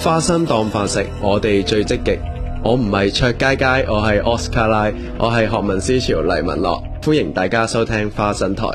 花生當飯食，我哋最積極。我唔係卓佳佳，我係奧斯卡拉，我係學民思潮黎文樂，歡迎大家收聽花生台。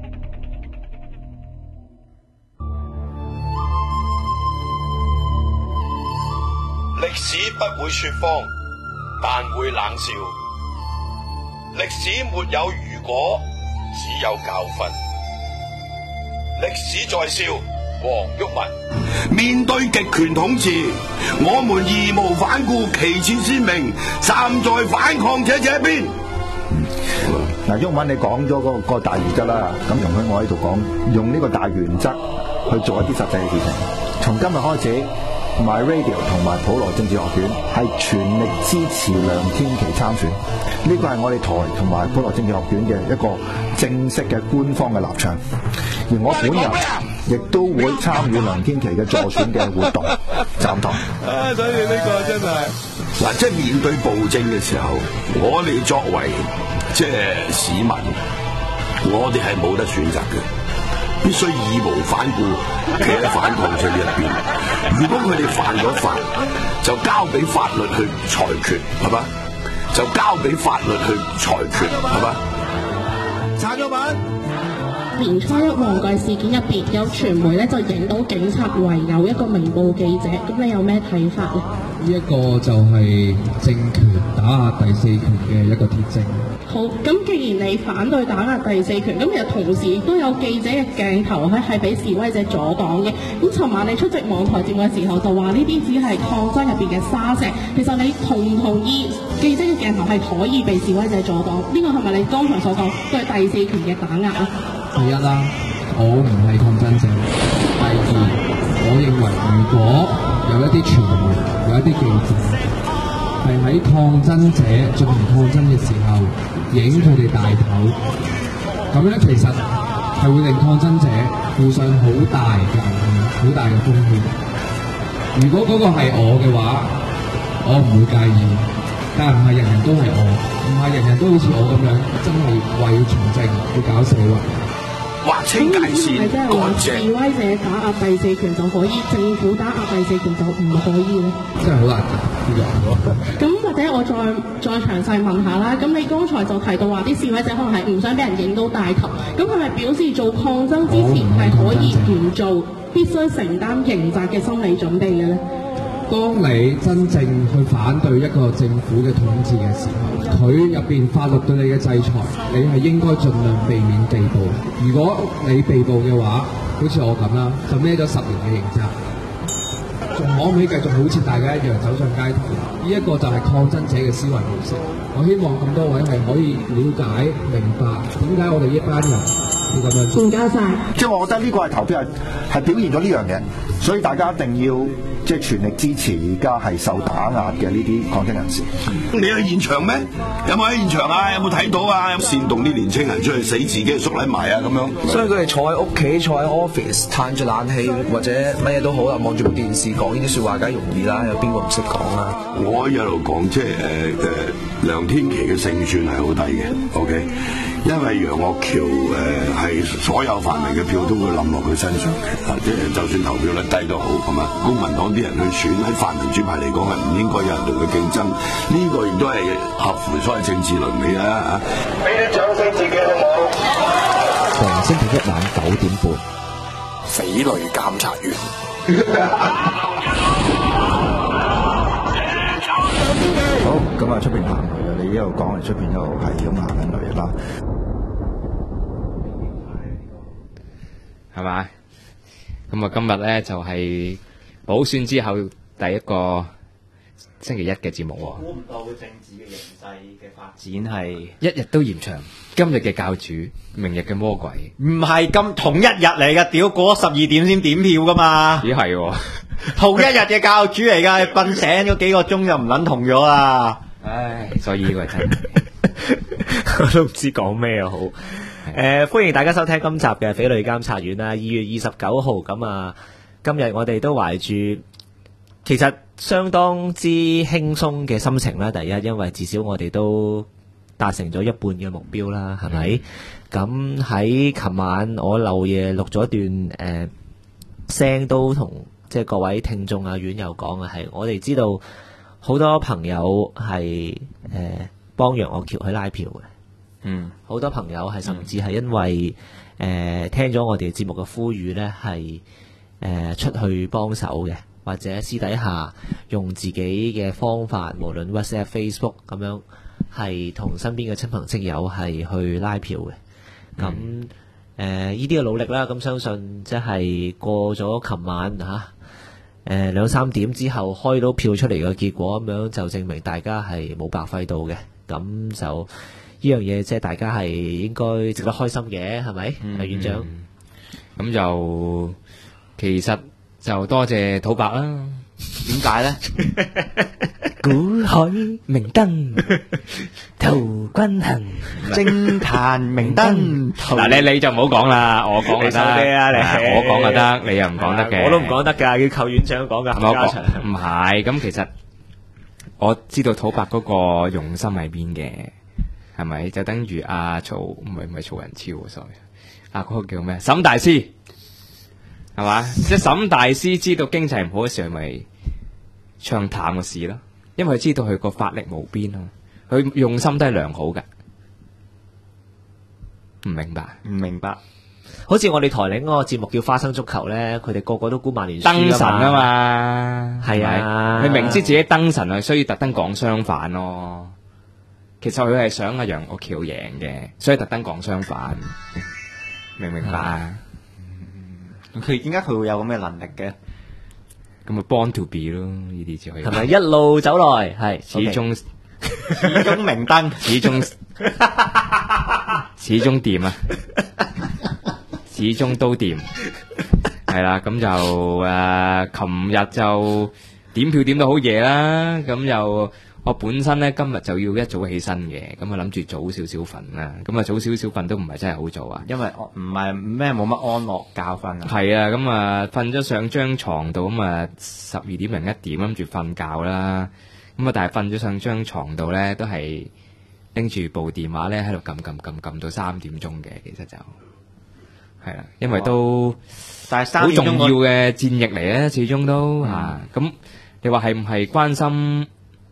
歷史不會說謊，但會冷笑。歷史沒有如果，只有教訓。歷史在笑，黃毓民。面對極權統治，我們義無反顧，旗幟鮮明，站在反抗者這邊。 嗱，毓民你講咗嗰個大原則啦，咁容許我喺度講，用呢個大原則去做一啲實際嘅事情。從今日開始，My Radio 同埋普羅政治學院係全力支持梁天琦參選，呢個係我哋台同埋普羅政治學院嘅一個正式嘅官方嘅立場。而我本人亦都會參與梁天琦嘅助選嘅活動，站台。 所以呢個真係嗱，即係面對暴政嘅時候，我哋作為即係市民，我哋係冇得選擇嘅，必須義無反顧企喺反抗者呢一邊。如果佢哋犯咗法，就交俾法律去裁決，係嘛？就交俾法律去裁決，係嘛？撐咗版。 年初一旺角事件入邊，有傳媒咧就影到警察圍毆一個明報記者，咁你有咩睇法呢？ 呢一個就係政權打壓第四權嘅一個鐵證。 好，咁既然你反對打壓第四權，咁其實同時亦都有記者嘅鏡頭係俾示威者阻擋嘅。咁尋晚你出席網台節目嘅時候就話呢啲只係抗爭入邊嘅沙石，其實你同唔同意記者嘅鏡頭係可以被示威者阻擋？呢個係咪你剛才所講對第四權嘅打壓啊？ 第一啦，我唔係抗爭者。第二，我認為如果有一啲傳媒、有一啲記者係喺抗爭者進行抗爭嘅時候影佢哋大頭，咁樣其實係會令抗爭者負上好大嘅危險、好大嘅風險。如果嗰個係我嘅話，我唔會介意，但係唔係人人都係我，唔係人人都好似我咁樣真係為從政去搞社會。 劃清界線，乾淨。 示威者打壓第四權就可以，政府打壓第四權就唔可以咧？ 真係好難答。 咁或者我再詳細問下啦。咁你剛才就提到話啲示威者可能係唔想俾人影到大頭，咁係咪表示做抗爭之前係可以唔做，必須承擔刑責嘅心理準備嘅咧？ 當你真正去反對一個政府嘅統治嘅時候，佢入邊法律對你嘅制裁，你係應該盡量避免被捕。如果你被捕嘅話，好似我咁啦，就孭咗10年嘅刑責，仲可唔可以繼續好似大家一樣走上街頭？呢一個就係抗爭者嘅思維模式。我希望咁多位係可以了解明白點解我哋呢班人要咁樣做。 唔該晒。 即係我覺得呢個係投票係表現咗呢樣嘢，所以大家一定要即係全力支持而家係受打壓嘅呢啲抗爭人士。 你去現場咩？有冇喺現場啊？有冇睇到啊？煽動啲年青人出去死自己縮撚埋啊咁樣。 所以佢哋坐喺屋企、坐喺 office， 嘆住冷氣或者乜嘢都好啦，望住部電視講呢啲説話，梗係容易啦。有邊個唔識講啊？ 我一路講即係梁天琦嘅勝算係好低嘅 ，OK， 因為楊岳橋係所有泛民嘅票都會冧落佢身上嘅，即係就算投票率低都好，係嘛？公民黨啲人去選喺泛民主派嚟講係唔應該有人同佢競爭，呢個亦都係合乎所謂政治倫理啦嚇。俾啲掌聲自己好冇？ 逢星期一晚9點半， 匪類監察員。 好，咁啊出邊行嚟啊！你一路講嚟，出邊一路係咁行緊嚟啦， 係咪？咁啊，今日咧就係補選之後第一個星期一嘅節目喎。 估唔到政治嘅形勢嘅發展係一日都延長，今日嘅教主，明日嘅魔鬼。 唔係咁同一日嚟噶？屌，過咗12點先點票噶嘛？ 咦係喎， 同一日嘅教主嚟噶，瞓醒咗幾個鐘就唔撚同咗啦。 唉，所以呢個係真我都唔知講咩好。歡迎大家收聽今集嘅匪類監察院啦。2月29號咁啊，今日我哋都懷住其實相當之輕鬆嘅心情啦。第一，因為至少我哋都達成咗一半嘅目標啦，係咪？咁喺琴晚我漏夜錄咗一段聲，都同即係各位聽眾啊院友講嘅係，我哋知道好多朋友係幫楊岳橋去拉票嘅，好多朋友係甚至係因為聽咗我哋節目嘅呼籲咧，係出去幫手嘅，或者私底下用自己嘅方法，無論 WhatsApp、Facebook 咁樣，係同身邊嘅親朋戚友係去拉票嘅。咁呢啲嘅努力啦，咁相信即係過咗琴晚2-3點之後開到票出嚟嘅結果，咁樣就證明大家係冇白費到嘅。咁就呢樣嘢即係大家係應該值得開心嘅，係咪？院長。 咁就其實就多謝土伯啦。點解咧？ 古海明燈陶君行， 政壇明燈。 嗱，你就唔好講啦，我講就得。 你收啲啊，你我講就得，你又唔講得嘅。 我都唔講得㗎，要靠院長講㗎。 唔係，咁其實我知道土伯嗰個用心喺邊嘅，係咪？就等於曹唔係曹仁超，sorry，嗰個叫咩？沈大師係嘛？即係沈大師知道經濟唔好嘅時候，咪唱淡個市咯。因為佢知道佢個法力無邊啊，佢用心都係良好嘅。唔明白？ 唔明白。 好似我哋台另一個節目叫花生足球咧，佢哋個個都估曼聯燈神啊嘛， 係啊， 佢明知自己燈神啊，所以特登講相反咯。其實佢係想阿楊岳橋贏嘅，所以特登講相反。明唔明白啊？ 佢點解佢會有咁嘅能力嘅？ 咁咪 born to be 咯，呢啲就可以。 係咪一路走來係始終明燈， 始終掂啊，始終都掂。係啦，咁就琴日就點票點到好夜啦，咁又我本身咧今日就要一早起身嘅，咁啊諗住早少少瞓啦，咁啊早少少瞓都唔係真係好早啊， 因為唔係咩冇乜安樂覺瞓啊。 係啊，咁啊瞓咗上張床度，咁啊12:01諗住瞓覺啦，咁啊但係瞓咗上張床度咧，都係拎住部電話咧喺度撳到3點鐘嘅，其實就係啦，因為都但係好重要嘅戰役嚟咧，始終都咁你話係唔係關心？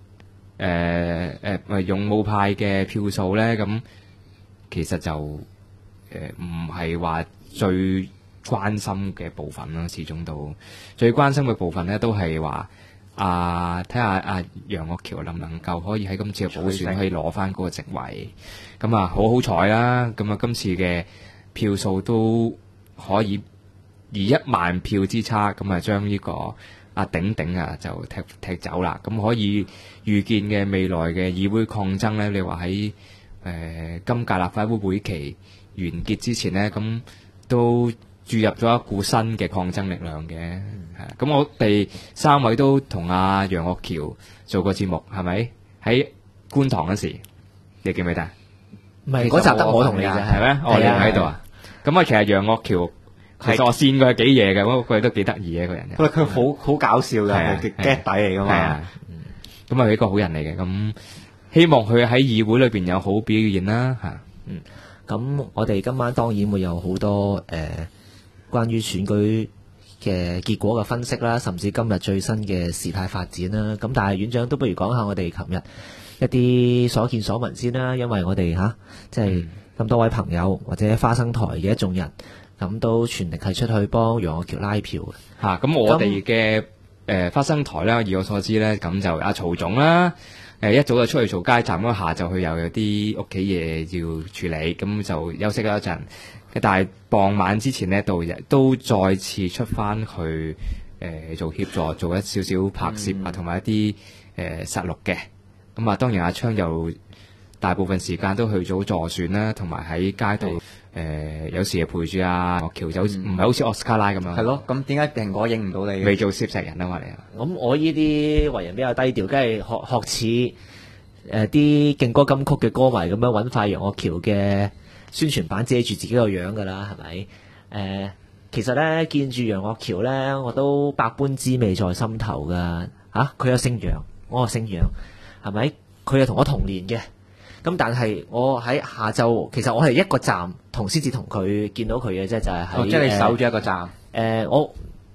勇武派嘅票數咧，咁其實就唔係話最關心嘅部分啦，始終都最關心嘅部分咧，都係話睇下楊岳橋能唔能夠可以喺今次嘅補選可以攞翻嗰個席位，咁啊好彩啦，咁啊今次嘅票數都可以以1萬票之差，咁啊將呢個鼎就踢走啦，咁可以預見嘅未來嘅議會抗爭咧，你話喺今屆立法會會期完結之前咧，咁都注入咗一股新嘅抗爭力量嘅。咁我哋3位都同阿楊岳橋做過節目，係咪？喺觀塘嗰時，你記唔記得？ 唔係嗰集得我同你啫， 係咩？我哋唔喺度啊。咁啊，其實楊岳橋。其實我見佢係幾嘢嘅，不過佢都幾得意嘅一個人。 喂，佢好搞笑嘅，係 get 底嚟噶嘛。 咁啊，係一個好人嚟嘅。咁希望佢喺議會裏邊有好表現啦。 咁我哋今晚當然會有好多關於選舉嘅結果嘅分析啦，甚至今日最新嘅事態發展啦。咁但係院長都不如講下我哋琴日一啲所見所聞先啦，因為我哋即係咁多位朋友或者花生台嘅一眾人。咁都全力係出去幫楊岳橋拉票嘅。 咁我哋嘅花生台啦，以我所知咧，咁就阿曹總啦，一早就出去做街站，咁下晝佢又有啲屋企嘢要處理，咁就休息咗一陣。但係傍晚之前呢，都再次出翻去做協助，做一少少拍攝啊，同埋一啲實錄嘅。咁啊，當然阿昌又大部分時間都去咗助選啦，同埋喺街度。有時陪住阿岳橋，就唔係好似奧斯卡拉咁樣。 係咯，咁點解蘋果影唔到你？ 未做攝石人啊嘛，你咁我呢啲為人比較低調，梗係學似啲勁歌金曲嘅歌迷咁樣揾塊楊岳橋嘅宣傳版遮住自己個樣噶啦，係咪？其實咧見住楊岳橋咧，我都百般滋味在心頭噶。佢又姓楊，我又姓楊，係咪？佢又同我同年嘅。咁但係我喺下晝，其實我係一個站先至同佢見到佢嘅啫，就係喺即係你守住一個站。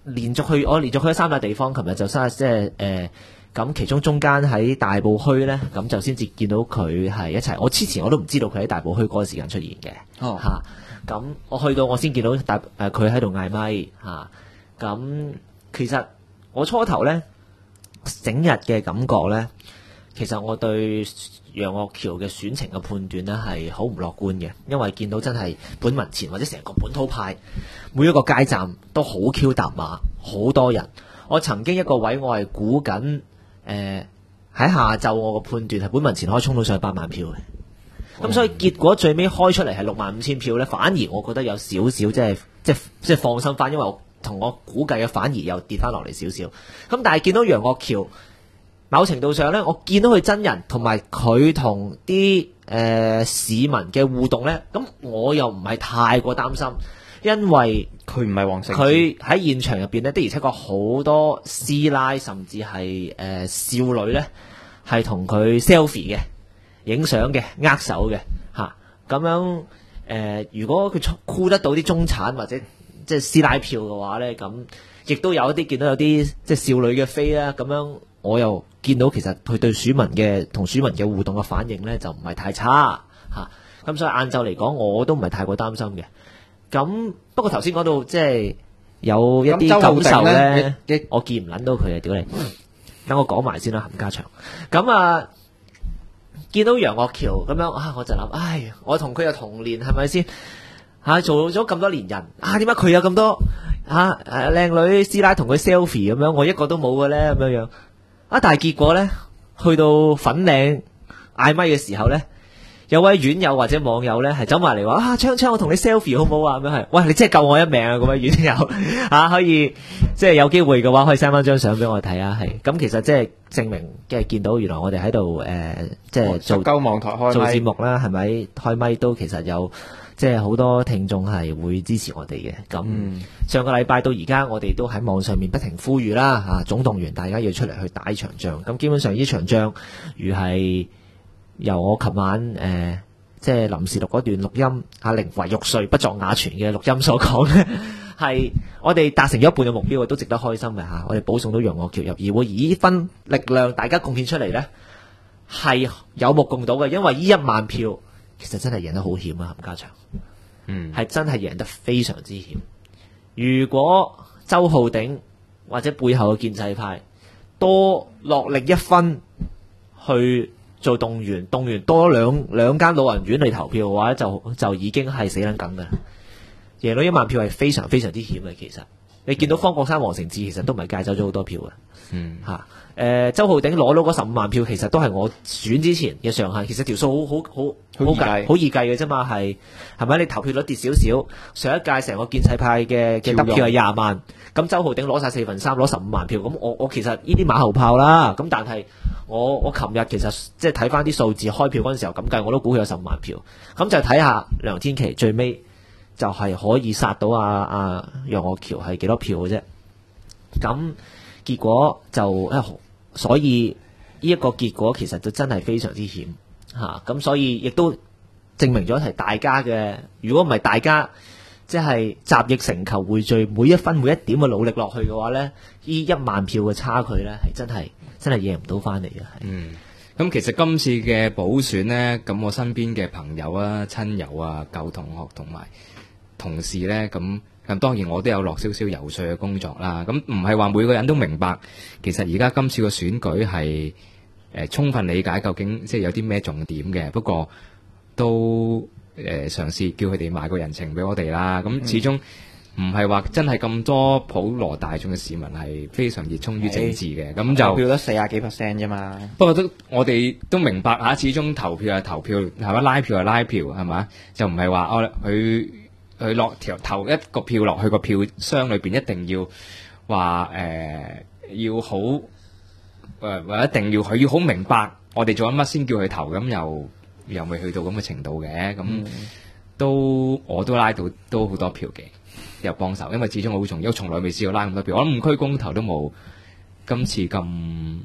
連續去咗三笪地方，琴日就即係咁其中中間喺大埔墟咧，咁就先至見到佢係一齊。我之前我都唔知道佢喺大埔墟嗰個時間出現嘅，咁我去到我先見到佢喺度嗌咪嚇。咁其實我初頭咧整日嘅感覺咧，其實我對楊岳橋嘅選情嘅判斷咧係好唔樂觀嘅，因為見到真係本民前或者成個本土派每一個街站都好 Q 搭馬，好多人。我曾經一個位我係估緊喺下晝我個判斷係本民前可以衝到上去8萬票嘅，咁所以結果最尾開出嚟係65000票咧，反而我覺得有少少即係放心翻，因為我同我估計嘅反而又跌翻落嚟少少。咁但係見到楊岳橋，某程度上咧，我見到佢真人同埋佢同啲市民嘅互動咧，咁我又唔係太過擔心，因為佢唔係黃成， 佢喺現場入邊咧的而且確好多師奶甚至係少女咧係同佢 selfie 嘅、影相嘅、握手嘅嚇，咁樣如果佢箍得到啲中產或者即係師奶票嘅話咧，咁亦都有一啲見到有啲即係少女嘅飛啦，咁樣我又見到其實佢對同選民嘅互動嘅反應咧就唔係太差嚇，咁所以晏晝嚟講我都唔係太過擔心嘅。咁不過頭先講到即係有一啲感受咧，我見唔撚到佢啊！屌你，等我講埋先啦，冚家祥。咁見到楊岳橋咁樣我就諗，我同佢有同年係咪先？做咗咁多年人，點解佢有咁多靚女師奶同佢 selfie 咁樣，我一個都冇嘅咧咁樣。但係結果咧，去到粉嶺嗌咪嘅時候咧，有位院友或者網友咧係走埋嚟話昌我同你 selfie 好唔好啊？咁樣係，喂，你真係救我一命啊！嗰位院友可以即係有機會嘅話可以 send 翻張相俾我睇啊！係咁，其實即係證明嘅見到原來我哋喺度即係做鳩網台開做節目啦，係咪開咪都其實有即係好多聽眾係會支持我哋嘅。咁上個禮拜到而家，我哋都喺網上面不停呼籲啦總動員大家要出嚟去打一場仗。咁基本上呢場仗如係由我琴晚即係臨時錄嗰段錄音，寧為玉碎不作瓦全嘅錄音所講咧，係我哋達成咗一半嘅目標，都值得開心嘅我哋保送到楊岳橋入議會，而呢分力量大家貢獻出嚟咧，係有目共睹嘅。因為呢1萬票其實真係贏得好險啊，冚家祥，係真係贏得非常之險。如果周浩鼎或者背後嘅建制派多落力一分去做動員多兩間老人院嚟投票嘅話，就已經係死撚緊㗎啦。贏到1萬票係非常非常之險嘅。其實你見到方國珊、黃成智其實都唔係戒走咗好多票嘅。周浩鼎攞到嗰15萬票，其實都係我選之前嘅上限。其實條數好易計嘅啫嘛，係咪？你投票率跌少少，上一屆成個建制派嘅得票係20萬，咁周浩鼎攞晒3/4，攞15萬票，咁我其實呢啲馬後炮啦。咁但係我琴日其實即係睇翻啲數字，開票嗰陣時候咁計，我都估佢有15萬票。咁就睇下梁天琦最尾就係可以殺到楊岳橋係幾多票嘅啫。咁結果所以呢一個結果其實就真係非常之險咁所以亦都證明咗係大家嘅。如果唔係大家即係集腋成裘匯聚，每一分每一點嘅努力落去嘅話咧，呢1萬票嘅差距咧係真係贏唔到翻嚟嘅。 咁其實今次嘅補選呢，咁我身邊嘅朋友啊、親友啊、舊同學同埋同事呢，咁當然我都有落少少游說嘅工作啦。咁唔係話每個人都明白，其實而家今次個選舉係充分理解究竟即係有啲咩重點嘅。不過都嘗試叫佢哋賣個人情俾我哋啦。咁始終唔係話真係咁多普羅大眾嘅市民係非常熱衷於政治嘅。咁就投票得40幾%啫嘛。 不過我哋都明白嚇，始終投票係投票，係咪？拉票係拉票，係嘛？就唔係話佢落投一個票落去個票箱裏邊，一定要話要好或一定要佢要好明白我哋做緊乜先叫佢投，咁又未去到咁嘅程度嘅。咁我都拉到都好多票嘅，又幫手，因為始終我好重要，從來未試過拉咁多票。我諗5區公投都冇今次咁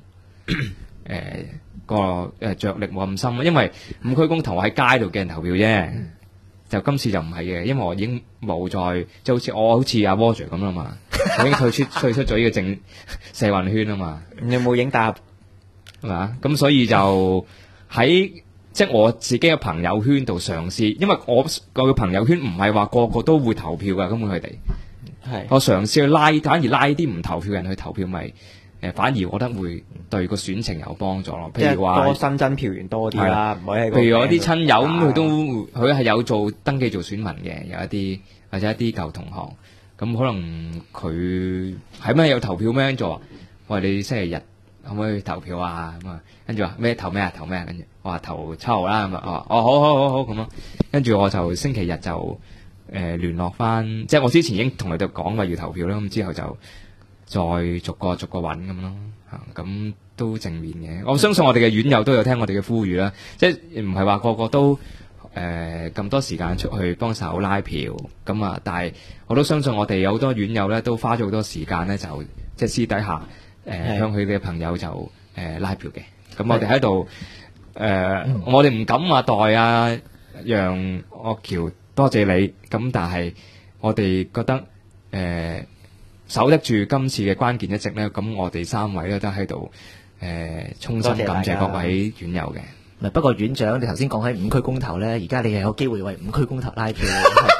着力冇咁深，因為5區公投我喺街度嘅人投票啫。就今次就唔係嘅，因為我已經冇再即係好似阿 Roger 咁啦嘛。 我已經退出咗呢個社運圈啊嘛。 你有冇影大合？ 係嘛？咁所以就喺即係我自己嘅朋友圈度嘗試，因為我嘅朋友圈唔係話個個都會投票㗎，根本佢哋係我嘗試去反而拉啲唔投票嘅人去投票，咪反而我覺得會對個選情有幫助咯。譬如話多新增票源多啲啦，唔可以喺個譬如我啲親友咁， 名佢係有登記做選民嘅，有一啲或者一啲舊同學，咁可能佢係咩有投票咩？就話喂，你星期日可唔可以投票啊？咁啊，跟住話咩投咩啊？跟住我話投7號啦，咁啊，我話哦好咁咯，跟住我就星期日就聯絡翻，即係我之前已經同佢哋講話要投票啦，咁之後就再逐個揾咁咯，咁都正面嘅。我相信我哋嘅院友都有聽我哋嘅呼籲啦，即係唔係話個個都咁多時間出去幫手拉票咁啊，但係我都相信我哋有好多院友咧都花咗好多時間咧，就即係私底下向佢哋嘅朋友就拉票嘅。咁我哋喺度我哋唔敢話代啊楊岳橋多謝你，咁但係我哋覺得守得住今次嘅關鍵一席咧，咁我哋3位咧都喺度衷心感謝各位院友嘅。 不過院長，你頭先講喺5區公投咧，而家你係有機會為5區公投拉票。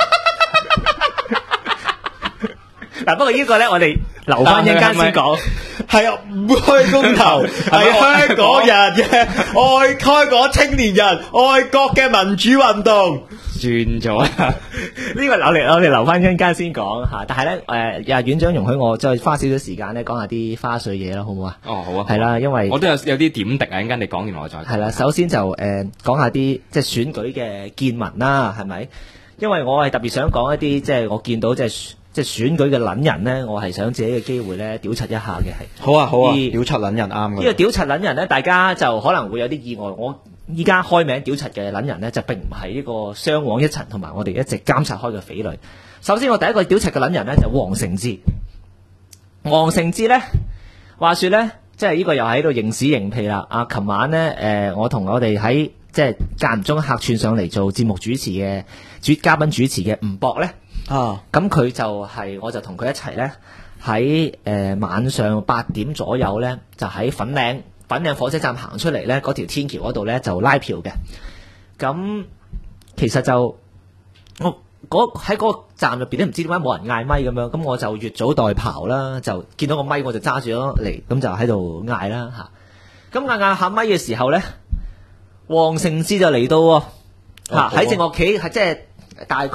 嗱，不過呢個咧，我哋留翻一陣間先講。 係啊，5區公投係香港人嘅香港青年人愛國嘅民主運動。 轉咗啦， 呢個我哋留翻一陣間先講嚇。但係咧院長容許我再花少少時間咧講下啲花絮嘢啦，好唔好啊？ 哦，好啊。 係啦，因為我都有啲點滴啊，一陣間你講完我再講。 係啦，首先就講下啲即係選舉嘅見聞啦，係咪？因為我係特別想講一啲即係我見到即係選舉嘅撚人咧，我係想借呢個機會咧屌柒一下嘅係。 好啊，屌柒撚人啱嘅。 呢個屌柒撚人咧，大家就可能會有啲意外。我依家開名屌柒嘅撚人咧，就並唔係呢個雙往一塵同埋我哋一直監察開嘅匪類。首先我第一個屌柒嘅撚人咧就黃成智。黃成智咧，話說咧，即係呢個又喺度認屎認屁啦。琴晚咧我同我哋喺即係間唔中客串上嚟做節目主持嘅嘉賓主持嘅吳博咧，咁佢就我就同佢一齊咧喺晚上8點左右咧，就喺粉嶺火車站行出嚟咧，嗰條天橋嗰度咧就拉票嘅。咁其實就我喺嗰個站入邊咧，唔知點解冇人嗌咪咁樣，咁我就越早代刨啦，就見到個咪我就揸住咗嚟，咁就喺度嗌啦嚇。咁嗌下咪嘅時候咧，黃成智就嚟到喎，喺正我企係即係大概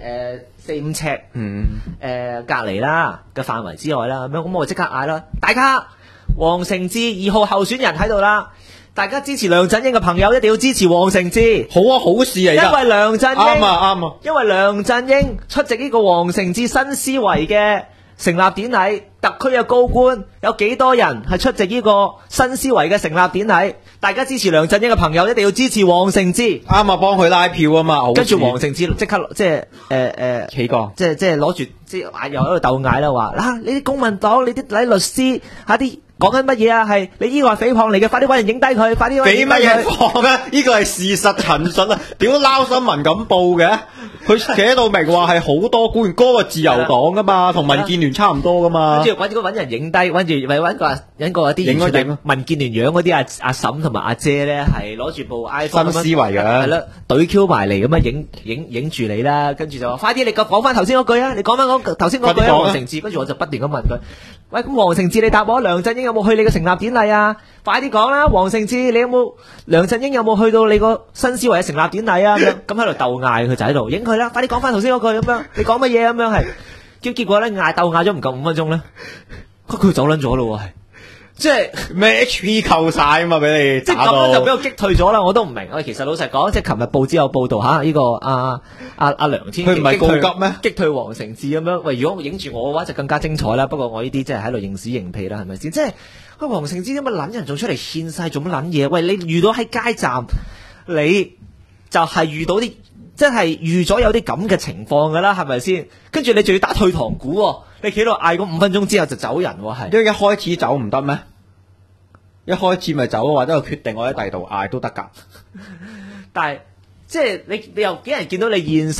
4-5尺隔離啦嘅範圍之外啦，咁我就即刻嗌啦，大家黃成智2號候選人喺度啦，大家支持梁振英嘅朋友一定要支持黃成智。 好啊，好事嚟㗎。 因為梁振英啱啊， 因為梁振英出席呢個黃成智新思維嘅成立典禮，特區嘅高官有幾多人係出席呢個新思維嘅成立典禮？大家支持梁振英嘅朋友一定要支持黃成智。 啱啊，幫佢拉票啊嘛。 跟住黃成智即刻即係企過， 即係攞住即係又喺度鬥嗌啦，話你啲公民黨，你啲律師啲。講緊乜嘢啊？係你呢個係誹謗嚟嘅，快啲搵人影低佢，快啲俾乜嘢放啊？呢個係事實陳述啊！屌撈新聞咁報嘅，佢寫到明話係好多官員，嗰個自由黨噶嘛，同民建聯差唔多噶嘛。 跟住搵人影低，搵個啲完全民建聯樣嗰啲阿嬸同埋阿姐咧，係攞住部 iPhone 新思維嘅， 係啦，懟 Q 埋嚟咁樣影住你啦，跟住就話快啲，你講翻頭先嗰句啊！你講翻頭先嗰句黃成智，跟住我就不斷咁問佢。喂，咁黃成智你答我，梁振英有冇去你嘅成立典禮啊？快啲講啦，黃成智你有冇梁振英有冇去到你個新思維嘅成立典禮啊？咁喺度鬥嗌，佢就喺度影佢啦，快啲講翻頭先嗰句咁樣，你講乜嘢咁樣係？結果咧鬥嗌咗唔夠5分鐘咧，佢走撚咗咯喎，係即係咩 HP 扣晒啊嘛，俾你即係咁樣就俾我擊退咗啦，我都唔明。其實老實講，即係琴日報紙有報道嚇，呢個阿梁天， 佢唔係告急咩？ 擊退黃成智咁樣。喂，如果影住我嘅話，就更加精彩啦。不過我呢啲即係喺度認屎認屁啦，係咪先？即係喂，黃成智咁乜撚人仲出嚟獻晒做乜撚嘢？喂，你遇到喺街站，你就係遇到啲即係預咗有啲咁嘅情況㗎啦，係咪先？跟住你仲要打退堂鼓喎，你企度嗌嗰5分鐘之後就走人喎，係。 因為一開始走唔得咩？一開始咪走，或者我決定我喺第二度嗌都得㗎。 但係即係你又俾人見到你現身，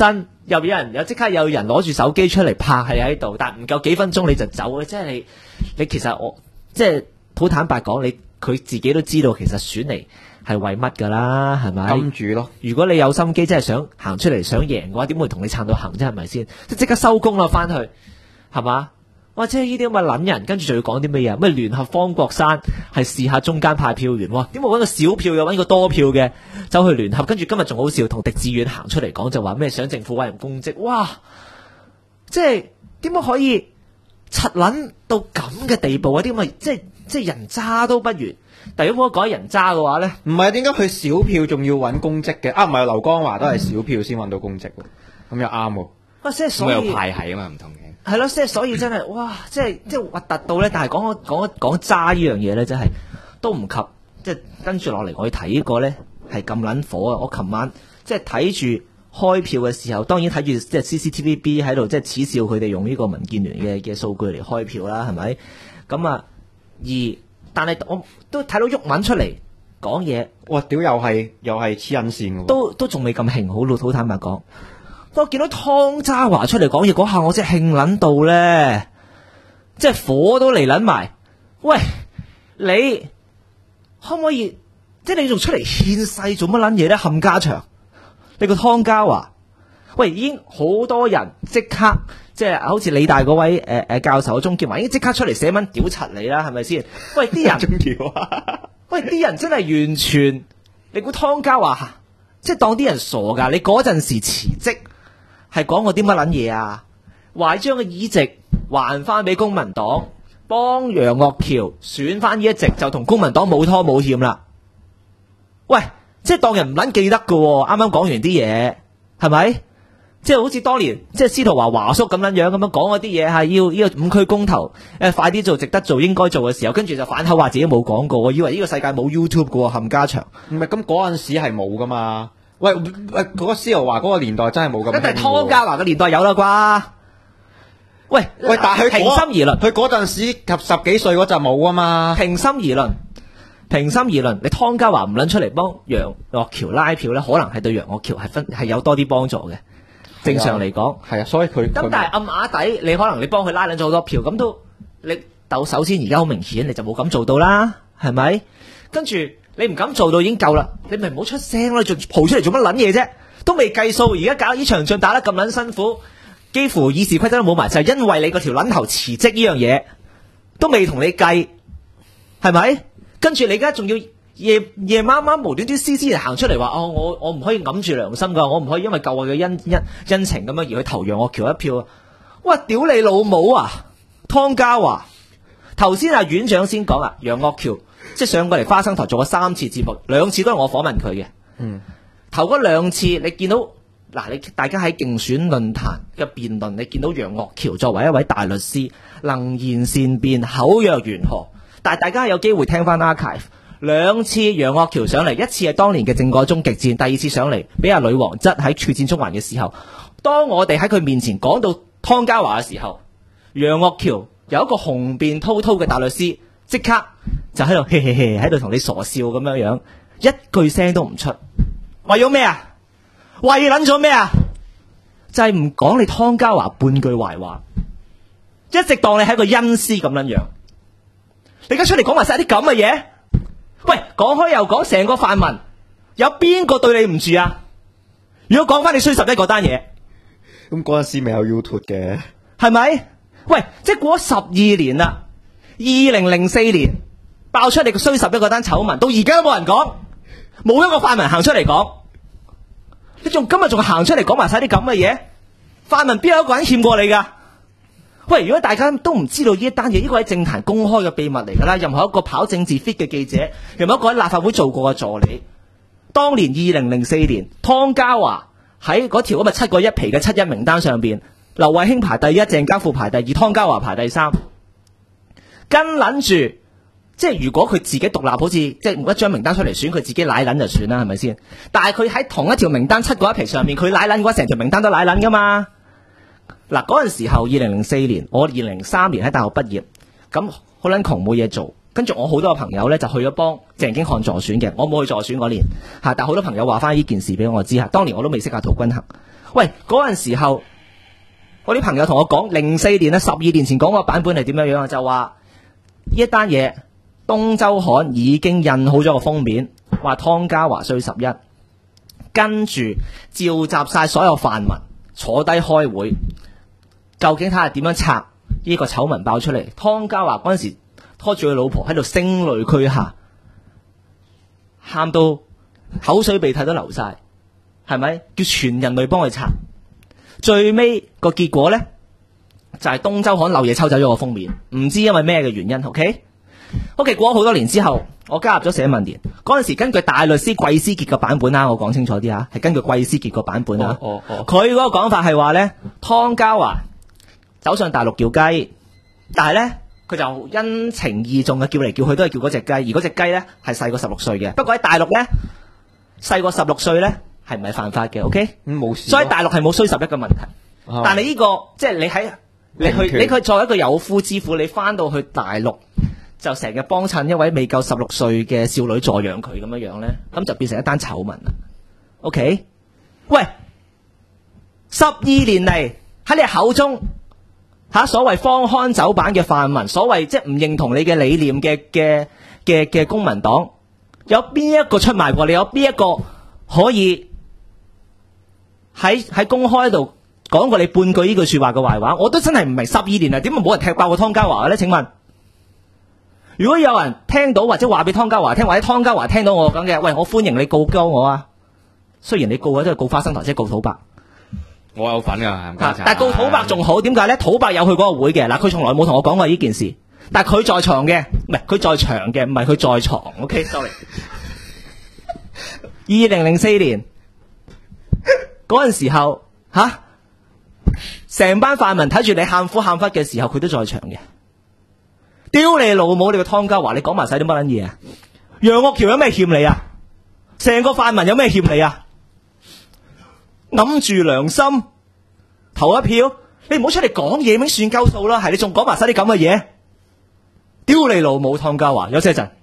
又有即刻有人攞住手機出嚟拍係喺度，但唔夠幾分鐘你就走，即係你其實我即係好坦白講，佢自己都知道其實選嚟係為乜㗎啦，係咪？ 金主咯。 如果你有心機，真係想行出嚟想贏嘅話，點會同你撐到行啫？係咪先？即刻收工啦，翻去係嘛？哇！即係呢啲咁嘅撚人，跟住仲要講啲咩嘢？咩聯合方國山係試下中間派票員，哇！點會揾個小票又揾個多票嘅走去聯合？跟住今日仲好笑，同狄志遠行出嚟講就話咩想政府委任公職，哇！即係點解可以柒撚到咁嘅地步啊？啲咁嘅即係人渣都不如。但如果我講人渣嘅話咧， 唔係點解佢小票仲要揾公職嘅？唔係劉江華都係小票先揾到公職喎，咁又啱喎。 即係所以有派系啊嘛，唔同嘅。 係咯，即係所以真係哇！即係核突到咧，但係講渣呢樣嘢咧，真係都唔及。即係跟住落嚟，我要睇呢個咧係咁撚火啊！我琴晚即係睇住開票嘅時候，當然睇住即係 CCTVB 喺度即係恥笑佢哋用呢個民建聯嘅數據嚟開票啦，係咪？咁啊，但係我都睇到毓民出嚟講嘢， 哇！屌又係黐撚線嘅， 都仲未咁興，好坦白講。我見到湯家驊出嚟講嘢嗰下，我真係興撚到咧，即係火都嚟撚埋。喂，你可唔可以？即係你仲出嚟獻世做乜撚嘢咧？冚家祥，你個湯家驊，喂，已經好多人即刻，即係好似理大嗰位教授鍾建華，已經即刻出嚟寫文屌柒你啦，係咪先？喂，啲人鍾建華， 喂，啲人真係完全，你估湯家驊即係當啲人傻噶？你嗰陣時辭職。係講過啲乜撚嘢啊？話將個議席還翻俾公民黨，幫楊岳橋選翻呢一席，就同公民黨冇拖冇欠啦。喂，即係當人唔撚記得噶喎，啱啱講完啲嘢，係咪？即係好似當年即係司徒華叔咁樣咁樣講嗰啲嘢，係要呢個5區公投，快啲做，值得做，應該做嘅時候，跟住就反口話自己冇講過，以為呢個世界冇 YouTube 噶喎，冚家祥。 唔係咁嗰陣時係冇噶嘛。喂，嗰個司徒華嗰個年代真係冇咁。 但係湯家驊嘅年代有啦啩？喂， 但係佢平心而論， 佢嗰陣時及10幾歲嗰陣冇啊嘛。 平心而論，你湯家驊唔撚出嚟幫楊岳橋拉票咧，可能係對楊岳橋係有多啲幫助嘅。正常嚟講係啊，所以佢咁，但係暗啞底，你可能你幫佢拉撚咗好多票，咁都你首先而家好明顯，你就冇咁做到啦，係咪？跟住。你唔敢做到已經夠啦，你咪唔好出聲咯，你仲蒲出嚟做乜撚嘢啫？都未計數，而家搞呢場仗打得咁撚辛苦，幾乎議事規則都冇埋，就係因為你嗰條撚頭辭職呢樣嘢，都未同你計，係咪？跟住你而家仲要夜媽媽無端端私嚟行出嚟話，我唔可以揞住良心噶，我唔可以因為舊日嘅恩情咁樣而去投楊岳橋一票。哇！屌你老母啊！湯家驊頭先阿院長先講楊岳橋。即係上過嚟花生台做過3次節目，2次都係我訪問佢嘅。頭嗰2次你見到大家喺競選論壇嘅辯論，你見到楊岳橋作為一位大律師，能言善辯，口若懸河。但係大家有機會聽翻 archive， 2次楊岳橋上嚟，一次係當年嘅政改終極戰，第2次上嚟俾阿女王質喺處戰中環嘅時候，當我哋喺佢面前講到湯家驊嘅時候，楊岳橋有一個雄辯滔滔嘅大律師。即刻就喺度喺度同你傻笑咁樣樣，一句聲都唔出。為咗咩啊？為撚咗咩啊？就係唔講你湯家驊半句壞話，一直當你係一個恩師咁樣樣。你而家出嚟講埋晒啲咁嘅嘢，喂，講開又講，成個泛民有邊個對你唔住啊？如果講翻你衰11嗰單嘢， 咁嗰陣時未有 YouTube 嘅， 係咪？喂，即係過咗12年啦。2004年爆出你個衰11嗰單醜聞，到而家都冇人講，冇一個泛民行出嚟講。你今日仲行出嚟講埋晒啲咁嘅嘢，泛民邊有一個人欠過你噶？喂，如果大家都唔知道呢一單嘢，呢個喺政壇公開嘅秘密嚟噶啦。任何一個跑政治 fit 嘅記者，任何一個喺立法會做過嘅助理，當年2004年湯家驊喺嗰條咁嘅7個1皮嘅7-1名單上邊，劉慧卿排第1，鄭家富排第2，湯家驊排第3。跟撚住，即係如果佢自己獨立，好似即係冇一張名單出嚟選，佢自己奶撚就算啦，係咪先？但係佢喺同一條名單7個1皮上面，佢奶撚嘅話，成條名單都奶撚噶嘛。嗱，嗰陣時候2004年，我2003年喺大學畢業，咁好撚窮冇嘢做，跟住我好多個朋友咧就去咗幫鄭經翰助選嘅，我冇去助選嗰年嚇，但係好多朋友話翻呢件事俾我知嚇，當年我都未識阿陶君行， 喂，嗰陣時候，我啲朋友同我講，04年啊，12年前講個版本係點樣樣啊？就話呢一單嘢，東周刊已經印好咗個封面，話湯家驊衰11，跟住召集晒所有泛民坐低開會，究竟睇下點樣拆呢個醜聞爆出嚟。湯家驊嗰陣時拖住佢老婆喺度聲淚俱下，喊到口水鼻涕都流晒，係咪？叫全人類幫佢拆。最尾個結果呢，就係東周刊漏夜抽走咗個封面，唔知因為咩嘅原因。OK， 過咗好多年之後，我加入咗社民連嗰陣時，根據大律師季思傑嘅版本啦，我講清楚啲啊，係根據季思傑個版本啊。佢嗰個講法係話呢，湯家驊走上大陸叫雞，但係呢，佢就因情意重嘅叫嚟叫去都係叫嗰隻雞，而嗰隻雞呢係細過16歲嘅。不過喺大陸呢，細過16歲呢係唔係犯法嘅？OK， 冇事。 所以大陸係冇衰11嘅問題。但係呢個即係你佢作為一個有夫之婦，你翻到去大陸就成日幫襯一位未夠16歲嘅少女助養佢咁樣咧，咁就變成一單醜聞啦。OK， 喂，12年嚟喺你口中所謂荒腔走板嘅泛民，所謂即係唔認同你嘅理念嘅公民黨，有邊一個出賣過你？有邊一個可以喺公開度講過你半句呢句說話嘅壞話？我都真係唔明12年啦，點解冇人踢爆過湯家驊嘅咧？請問，如果有人聽到或者話俾湯家驊聽，或者湯家驊聽到我講嘅，喂，我歡迎你告鳩我啊！雖然你告嘅都係告花生台，即係告土伯， 我有份噶， 但係告土伯仲好，點解咧？土伯有去嗰個會嘅，嗱，佢從來冇同我講過呢件事，但係佢在場嘅，唔係佢在場嘅，唔係佢在床。OK，sorry。2004年嗰陣時候，成班泛民睇住你喊苦喊忽嘅時候，佢都在場嘅。屌你老母！你個湯家驊，你講埋晒啲乜撚嘢啊？楊岳橋有咩欠你啊？成個泛民有咩欠你啊？揞住良心投一票，你唔好出嚟講嘢，已經算夠數啦。係你仲講埋晒啲咁嘅嘢？屌你老母湯家驊，休息一陣。